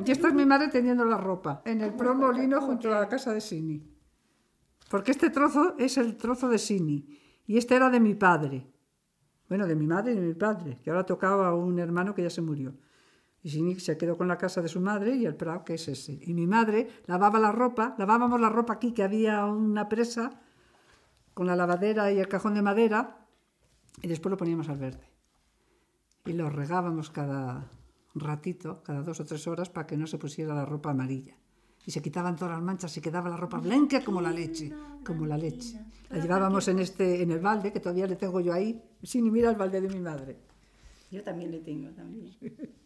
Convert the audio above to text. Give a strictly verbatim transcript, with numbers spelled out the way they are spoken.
Y esta es mi madre tendiendo la ropa, en el promolino junto a la casa de Sini. Porque este trozo es el trozo de Sini, y este era de mi padre. Bueno, de mi madre y de mi padre, que ahora tocaba a un hermano que ya se murió. Y Sini se quedó con la casa de su madre y el prado que es ese. Y mi madre lavaba la ropa, lavábamos la ropa aquí, que había una presa con la lavadera y el cajón de madera, y después lo poníamos al verde. Y lo regábamos cada ratito, cada dos o tres horas, para que no se pusiera la ropa amarilla. Y se quitaban todas las manchas y quedaba la ropa blanca como la leche, como la leche. La llevábamos en este, en el balde, que todavía le tengo yo ahí. Sí, ni mira el balde de mi madre. Yo también le tengo, también.